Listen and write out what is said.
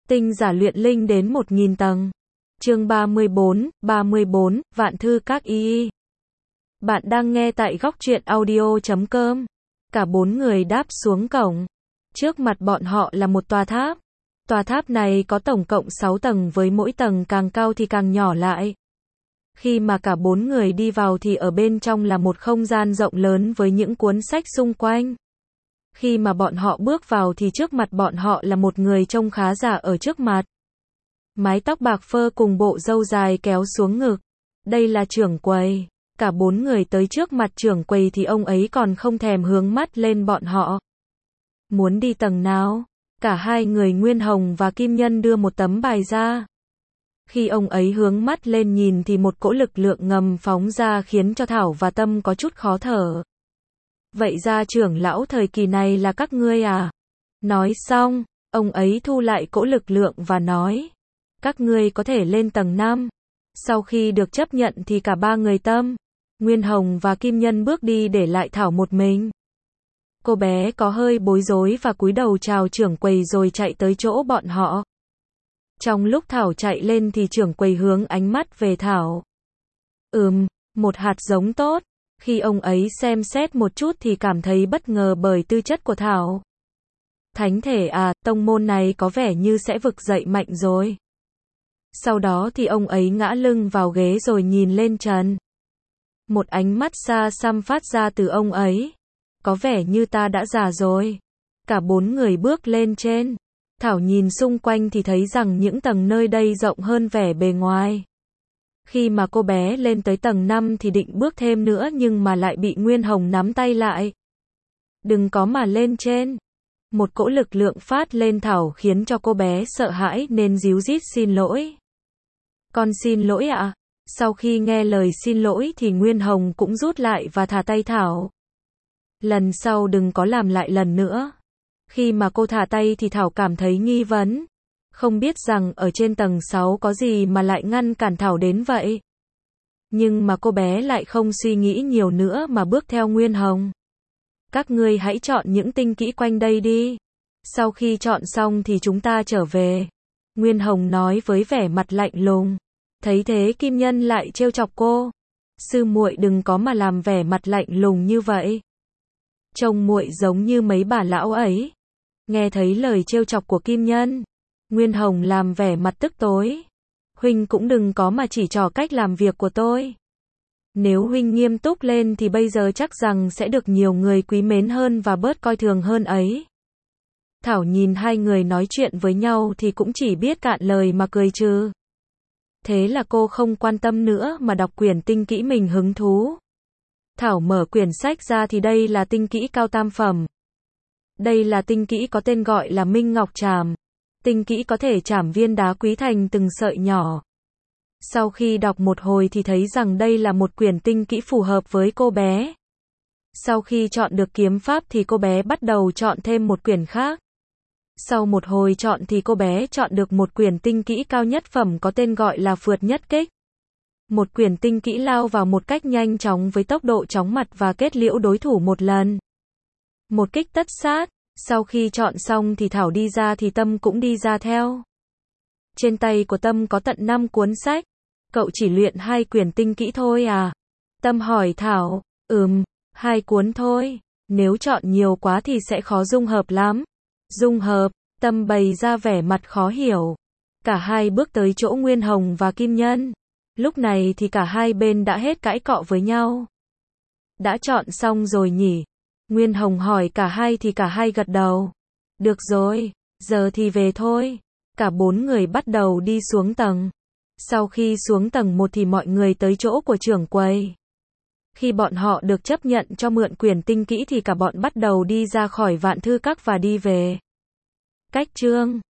Tinh giả luyện linh đến 1000 tầng. Chương 34, Vạn thư các y. Bạn đang nghe tại góc truyện audio.com. Cả bốn người đáp xuống cổng. Trước mặt bọn họ là một tòa tháp. Tòa tháp này có tổng cộng 6 tầng, với mỗi tầng càng cao thì càng nhỏ lại. Khi mà cả bốn người đi vào thì ở bên trong là một không gian rộng lớn với những cuốn sách xung quanh. Khi mà bọn họ bước vào thì trước mặt bọn họ là một người trông khá già ở trước mặt. Mái tóc bạc phơ cùng bộ râu dài kéo xuống ngực. Đây là trưởng quầy. Cả bốn người tới trước mặt trưởng quầy thì ông ấy còn không thèm hướng mắt lên bọn họ. Muốn đi tầng nào? Cả hai người Nguyên Hồng và Kim Nhân đưa một tấm bài ra. Khi ông ấy hướng mắt lên nhìn thì một cỗ lực lượng ngầm phóng ra khiến cho Thảo và Tâm có chút khó thở. Vậy ra trưởng lão thời kỳ này là các ngươi à? Nói xong, ông ấy thu lại cỗ lực lượng và nói. Các ngươi có thể lên tầng 5. Sau khi được chấp nhận thì cả ba người Tâm, Nguyên Hồng và Kim Nhân bước đi để lại Thảo một mình. Cô bé có hơi bối rối và cúi đầu chào trưởng quầy rồi chạy tới chỗ bọn họ. Trong lúc Thảo chạy lên thì trưởng quầy hướng ánh mắt về Thảo. Một hạt giống tốt. Khi ông ấy xem xét một chút thì cảm thấy bất ngờ bởi tư chất của Thảo. Thánh thể à, tông môn này có vẻ như sẽ vực dậy mạnh rồi. Sau đó thì ông ấy ngã lưng vào ghế rồi nhìn lên trần. Một ánh mắt xa xăm phát ra từ ông ấy. Có vẻ như ta đã già rồi. Cả bốn người bước lên trên. Thảo nhìn xung quanh thì thấy rằng những tầng nơi đây rộng hơn vẻ bề ngoài. Khi mà cô bé lên tới tầng 5 thì định bước thêm nữa nhưng mà lại bị Nguyên Hồng nắm tay lại. Đừng có mà lên trên. Một cỗ lực lượng phát lên Thảo khiến cho cô bé sợ hãi nên díu dít xin lỗi. Con xin lỗi ạ. Sau khi nghe lời xin lỗi thì Nguyên Hồng cũng rút lại và thả tay Thảo. Lần sau đừng có làm lại lần nữa. Khi mà cô thả tay thì Thảo cảm thấy nghi vấn. Không biết rằng ở trên tầng 6 có gì mà lại ngăn cản Thảo đến vậy. Nhưng mà cô bé lại không suy nghĩ nhiều nữa mà bước theo Nguyên Hồng. Các ngươi hãy chọn những tinh kỹ quanh đây đi. Sau khi chọn xong thì chúng ta trở về. Nguyên Hồng nói với vẻ mặt lạnh lùng. Thấy thế Kim Nhân lại trêu chọc cô. Sư muội đừng có mà làm vẻ mặt lạnh lùng như vậy. Trông muội giống như mấy bà lão ấy. Nghe thấy lời trêu chọc của Kim Nhân, Nguyên Hồng làm vẻ mặt tức tối. Huynh cũng đừng có mà chỉ trỏ cách làm việc của tôi. Nếu huynh nghiêm túc lên thì bây giờ chắc rằng sẽ được nhiều người quý mến hơn và bớt coi thường hơn ấy. Thảo nhìn hai người nói chuyện với nhau thì cũng chỉ biết cạn lời mà cười trừ. Thế là cô không quan tâm nữa mà đọc quyển tinh kỹ mình hứng thú. Thảo mở quyển sách ra thì đây là tinh kỹ cao tam phẩm. Đây là tinh kỹ có tên gọi là Minh Ngọc Trảm. Tinh kỹ có thể trảm viên đá quý thành từng sợi nhỏ. Sau khi đọc một hồi thì thấy rằng đây là một quyển tinh kỹ phù hợp với cô bé. Sau khi chọn được kiếm pháp thì cô bé bắt đầu chọn thêm một quyển khác. Sau một hồi chọn thì cô bé chọn được một quyển tinh kỹ cao nhất phẩm có tên gọi là Phượt Nhất Kích. Một quyển tinh kỹ lao vào một cách nhanh chóng với tốc độ chóng mặt và kết liễu đối thủ một lần. Một kích tất sát. Sau khi chọn xong thì Thảo đi ra thì Tâm cũng đi ra theo. Trên tay của Tâm có tận 5 cuốn sách. Cậu chỉ luyện 2 quyển tinh kỹ thôi à? Tâm hỏi Thảo. 2 cuốn thôi. Nếu chọn nhiều quá thì sẽ khó dung hợp lắm. Dung hợp? Tâm bày ra vẻ mặt khó hiểu. Cả hai bước tới chỗ Nguyên Hồng và Kim Nhân. Lúc này thì cả hai bên đã hết cãi cọ với nhau. Đã chọn xong rồi nhỉ? Nguyên Hồng hỏi cả hai thì cả hai gật đầu. Được rồi, giờ thì về thôi. Cả bốn người bắt đầu đi xuống tầng. Sau khi xuống tầng 1 thì mọi người tới chỗ của trưởng quầy. Khi bọn họ được chấp nhận cho mượn quyển tinh kỹ thì cả bọn bắt đầu đi ra khỏi Vạn Thư Các và đi về. Cách chương